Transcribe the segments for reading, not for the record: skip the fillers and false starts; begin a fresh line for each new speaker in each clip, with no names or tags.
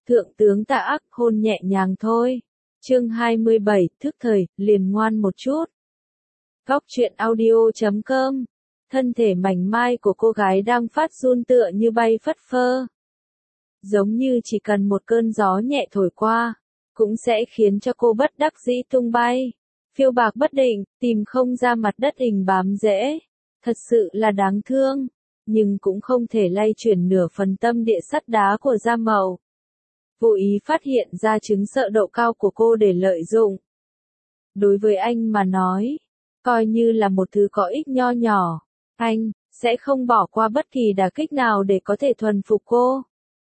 Thượng tướng Tạ Ác hôn nhẹ nhàng thôi. Chương 27, thức thời, liền ngoan một chút. Góc truyện audio.com. Thân thể mảnh mai của cô gái đang phát run tựa như bay phất phơ. Giống như chỉ cần một cơn gió nhẹ thổi qua, cũng sẽ khiến cho cô bất đắc dĩ tung bay. Phiêu bạc bất định, tìm không ra mặt đất hình bám rễ. Thật sự là đáng thương, nhưng cũng không thể lay chuyển nửa phần tâm địa sắt đá của Gia Mậu. Vô ý phát hiện ra chứng sợ độ cao của cô để lợi dụng. Đối với anh mà nói, coi như là một thứ có ích nho nhỏ, anh sẽ không bỏ qua bất kỳ đả kích nào để có thể thuần phục cô.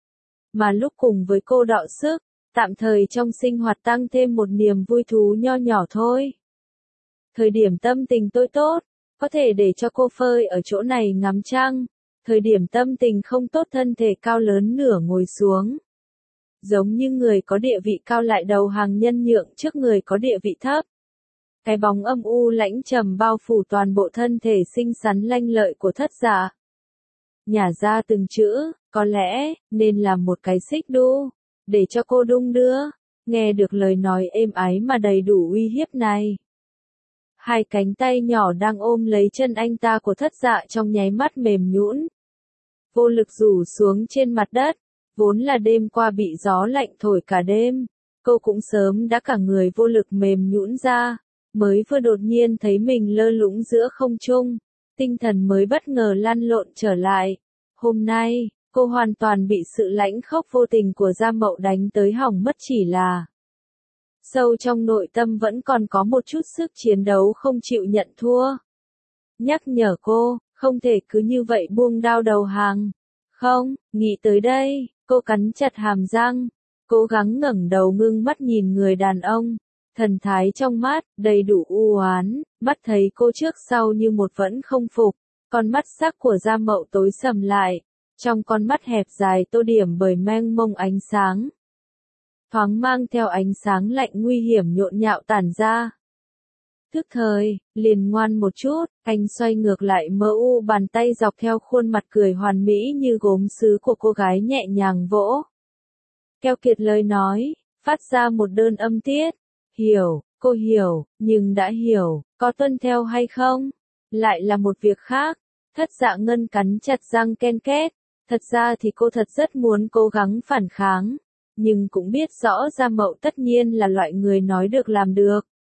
Mà lúc cùng với cô đọ sức, tạm thời trong sinh hoạt tăng thêm một niềm vui thú nho nhỏ thôi. Thời điểm tâm tình tôi tốt, có thể để cho cô phơi ở chỗ này ngắm trăng. Thời điểm tâm tình không tốt, thân thể cao lớn nửa ngồi xuống. Giống như người có địa vị cao lại đầu hàng nhân nhượng trước người có địa vị thấp. Cái bóng âm u lãnh trầm bao phủ toàn bộ thân thể xinh xắn lanh lợi của Thất Dạ. Nhả ra từng chữ, có lẽ nên làm một cái xích đu, để cho cô đung đưa, nghe được lời nói êm ái mà đầy đủ uy hiếp này. Hai cánh tay nhỏ đang ôm lấy chân anh ta của Thất Dạ trong nháy mắt mềm nhũn, vô lực rủ xuống trên mặt đất. Vốn là đêm qua bị gió lạnh thổi cả đêm, cô cũng sớm đã cả người vô lực mềm nhũn ra, mới vừa đột nhiên thấy mình lơ lửng giữa không trung, tinh thần mới bất ngờ lăn lộn trở lại. Hôm nay, cô hoàn toàn bị sự lãnh khốc vô tình của Gia Mậu đánh tới hỏng mất, chỉ là sâu trong nội tâm vẫn còn có một chút sức chiến đấu không chịu nhận thua. Nhắc nhở cô, không thể cứ như vậy buông đao đầu hàng. Không, nghĩ tới đây, cô cắn chặt hàm răng, cố gắng ngẩng đầu ngưng mắt nhìn người đàn ông. Thần thái trong mắt, đầy đủ u oán, mắt thấy cô trước sau như một vẫn không phục. Con mắt sắc của Gia Mậu tối sầm lại, trong con mắt hẹp dài tô điểm bởi mênh mông ánh sáng. Thoáng mang theo ánh sáng lạnh nguy hiểm nhộn nhạo tản ra. Thức thời, liền ngoan một chút, anh xoay ngược lại mơ u bàn tay dọc theo khuôn mặt cười hoàn mỹ như gốm sứ của cô gái nhẹ nhàng vỗ. Keo kiệt lời nói, phát ra một đơn âm tiết. Hiểu, cô hiểu, nhưng đã hiểu, có tuân theo hay không? Lại là một việc khác. Thất Dạ Ngân cắn chặt răng ken két. Thật ra thì cô thật rất muốn cố gắng phản kháng, nhưng cũng biết rõ Gia Mậu tất nhiên là loại người nói được làm được.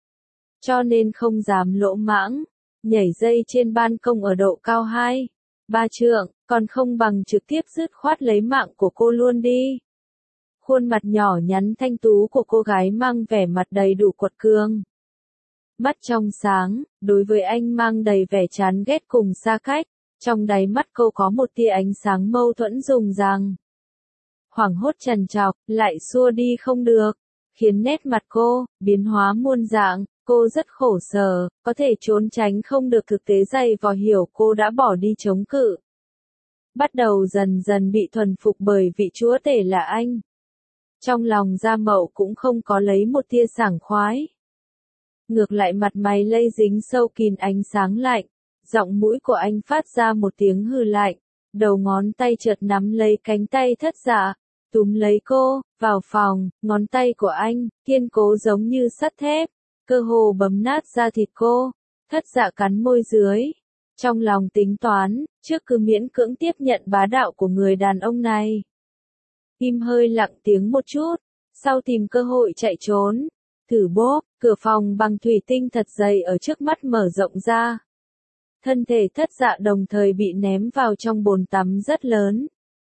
Cho nên không dám lỗ mãng, nhảy dây trên ban công ở độ cao 2-3 trượng, còn không bằng trực tiếp dứt khoát lấy mạng của cô luôn đi. Khuôn mặt nhỏ nhắn thanh tú của cô gái mang vẻ mặt đầy đủ quật cường. Mắt trong sáng, đối với anh mang đầy vẻ chán ghét cùng xa cách, trong đáy mắt cô có một tia ánh sáng mâu thuẫn rùng ràng. Hoảng hốt trằn trọc, lại xua đi không được, khiến nét mặt cô biến hóa muôn dạng. Cô rất khổ sở, có thể trốn tránh không được thực tế dày vò, hiểu cô đã bỏ đi chống cự. Bắt đầu dần dần bị thuần phục bởi vị chúa tể là anh. Trong lòng Gia Mậu cũng không có lấy một tia sảng khoái. Ngược lại mặt mày lây dính sâu kín ánh sáng lạnh, giọng mũi của anh phát ra một tiếng hừ lạnh, đầu ngón tay chợt nắm lấy cánh tay Thất Dạ, túm lấy cô, vào phòng, ngón tay của anh, kiên cố giống như sắt thép. Cơ hồ bấm nát da thịt cô. Thất Dạ cắn môi dưới, trong lòng tính toán, trước cứ miễn cưỡng tiếp nhận bá đạo của người đàn ông này. Im hơi lặng tiếng một chút, sau tìm cơ hội chạy trốn. Thử bốp, cửa phòng bằng thủy tinh thật dày ở trước mắt mở rộng ra. Thân thể Thất Dạ đồng thời bị ném vào trong bồn tắm rất lớn.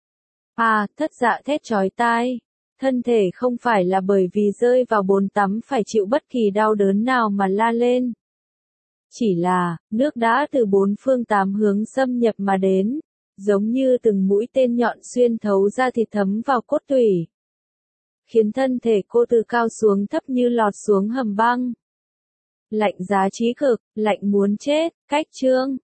Thất Dạ thét chói tai. Thân thể không phải là bởi vì rơi vào bồn tắm phải chịu bất kỳ đau đớn nào mà la lên. Chỉ là, nước đã từ bốn phương tám hướng xâm nhập mà đến, giống như từng mũi tên nhọn xuyên thấu ra thịt thấm vào cốt tủy. Khiến thân thể cô từ cao xuống thấp như lọt xuống hầm băng. Lạnh giá trí cực, lạnh muốn chết, cách chương.